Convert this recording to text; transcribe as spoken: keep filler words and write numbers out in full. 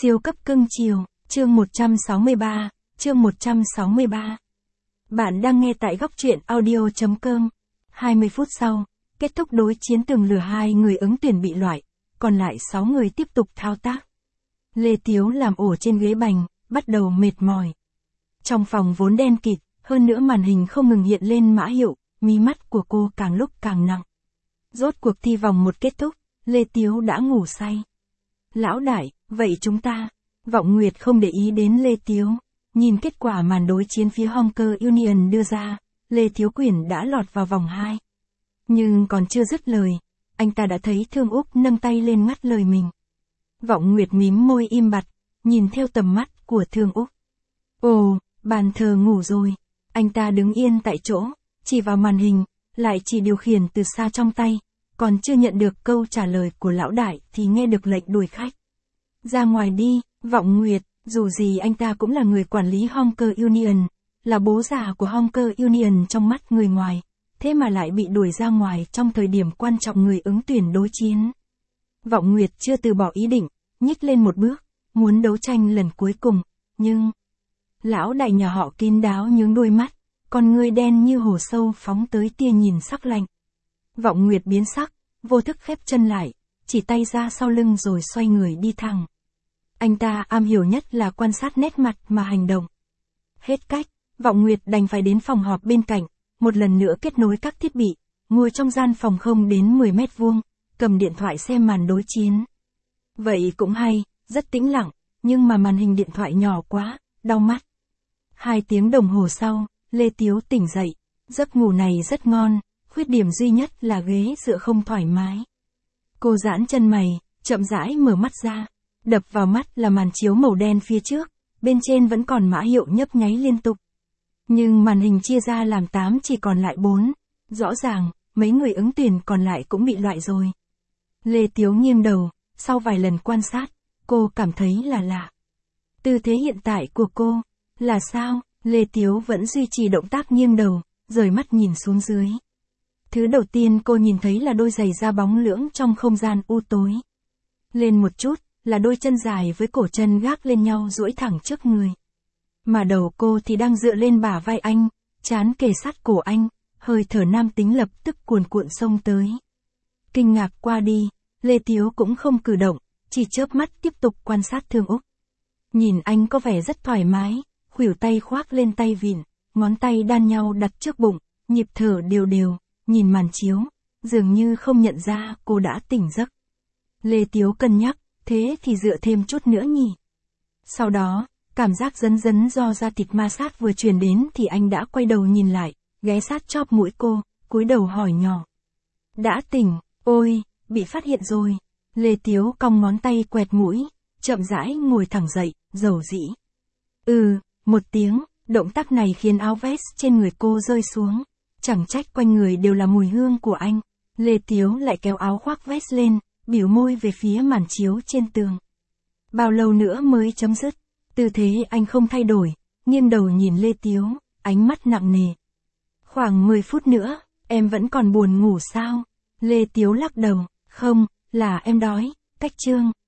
Siêu cấp cưng chiều, chương một trăm sáu mươi ba, chương một trăm sáu mươi ba. Bạn đang nghe tại góc truyện audio chấm com. hai mươi phút sau, kết thúc đối chiến tường lửa hai người ứng tuyển bị loại, còn lại sáu người tiếp tục thao tác. Lê Tiếu làm ổ trên ghế bành, bắt đầu mệt mỏi. Trong phòng vốn đen kịt, hơn nữa màn hình không ngừng hiện lên mã hiệu, mí mắt của cô càng lúc càng nặng. Rốt cuộc thi vòng một kết thúc, Lê Tiếu đã ngủ say. Lão đại, vậy chúng ta, Vọng Nguyệt không để ý đến Lê Tiếu. Nhìn kết quả màn đối chiến phía Honker Union đưa ra, Lê Thiếu Quyển đã lọt vào vòng hai. Nhưng còn chưa dứt lời, anh ta đã thấy Thương Úc nâng tay lên ngắt lời mình. Vọng Nguyệt mím môi im bặt, nhìn theo tầm mắt của Thương Úc. Ồ, bàn thờ ngủ rồi. Anh ta đứng yên tại chỗ, chỉ vào màn hình, lại chỉ điều khiển từ xa trong tay, còn chưa nhận được câu trả lời của lão đại thì nghe được lệnh đuổi khách. Ra ngoài đi, Vọng Nguyệt, dù gì anh ta cũng là người quản lý Honker Union, là bố già của Honker Union trong mắt người ngoài, thế mà lại bị đuổi ra ngoài trong thời điểm quan trọng người ứng tuyển đối chiến. Vọng Nguyệt chưa từ bỏ ý định, nhích lên một bước, muốn đấu tranh lần cuối cùng, nhưng... Lão đại nhà họ kín đáo nhướng đôi mắt, con ngươi đen như hồ sâu phóng tới tia nhìn sắc lạnh. Vọng Nguyệt biến sắc, vô thức khép chân lại, chỉ tay ra sau lưng rồi xoay người đi thẳng. Anh ta am hiểu nhất là quan sát nét mặt mà hành động. Hết cách, Vọng Nguyệt đành phải đến phòng họp bên cạnh, một lần nữa kết nối các thiết bị, ngồi trong gian phòng không đến mười mét vuông, cầm điện thoại xem màn đối chiến. Vậy cũng hay, rất tĩnh lặng, nhưng mà màn hình điện thoại nhỏ quá, đau mắt. Hai tiếng đồng hồ sau, Lê Tiếu tỉnh dậy, giấc ngủ này rất ngon, khuyết điểm duy nhất là ghế dựa không thoải mái. Cô giãn chân mày, chậm rãi mở mắt ra, đập vào mắt là màn chiếu màu đen phía trước, bên trên vẫn còn mã hiệu nhấp nháy liên tục. Nhưng màn hình chia ra làm tám chỉ còn lại bốn, rõ ràng, mấy người ứng tuyển còn lại cũng bị loại rồi. Lê Tiếu nghiêng đầu, sau vài lần quan sát, cô cảm thấy là lạ. Tư thế hiện tại của cô, là sao? Lê Tiếu vẫn duy trì động tác nghiêng đầu, rời mắt nhìn xuống dưới. Thứ đầu tiên cô nhìn thấy là đôi giày da bóng lưỡng trong không gian u tối. Lên một chút, là đôi chân dài với cổ chân gác lên nhau duỗi thẳng trước người. Mà đầu cô thì đang dựa lên bả vai anh, trán kề sát cổ anh, hơi thở nam tính lập tức cuồn cuộn xông tới. Kinh ngạc qua đi, Lê Tiếu cũng không cử động, chỉ chớp mắt tiếp tục quan sát Thương Úc. Nhìn anh có vẻ rất thoải mái, khuỷu tay khoác lên tay vịn, ngón tay đan nhau đặt trước bụng, nhịp thở đều đều, nhìn màn chiếu, dường như không nhận ra cô đã tỉnh giấc. Lê Tiếu cân nhắc, thế thì dựa thêm chút nữa nhỉ. Sau đó, cảm giác dấn dấn do da thịt ma sát vừa truyền đến thì anh đã quay đầu nhìn lại, ghé sát chóp mũi cô, cúi đầu hỏi nhỏ. Đã tỉnh, ôi, bị phát hiện rồi. Lê Tiếu cong ngón tay quẹt mũi, chậm rãi ngồi thẳng dậy, dầu dĩ. Ừ, một tiếng, động tác này khiến áo vest trên người cô rơi xuống. Chẳng trách quanh người đều là mùi hương của anh. Lê Tiếu lại kéo áo khoác vest lên, bỉu môi về phía màn chiếu trên tường. Bao lâu nữa mới chấm dứt? Tư thế anh không thay đổi, nghiêng đầu nhìn Lê Tiếu, ánh mắt nặng nề. Khoảng mười phút nữa, em vẫn còn buồn ngủ sao? Lê Tiếu lắc đầu, không, là em đói, cách chương.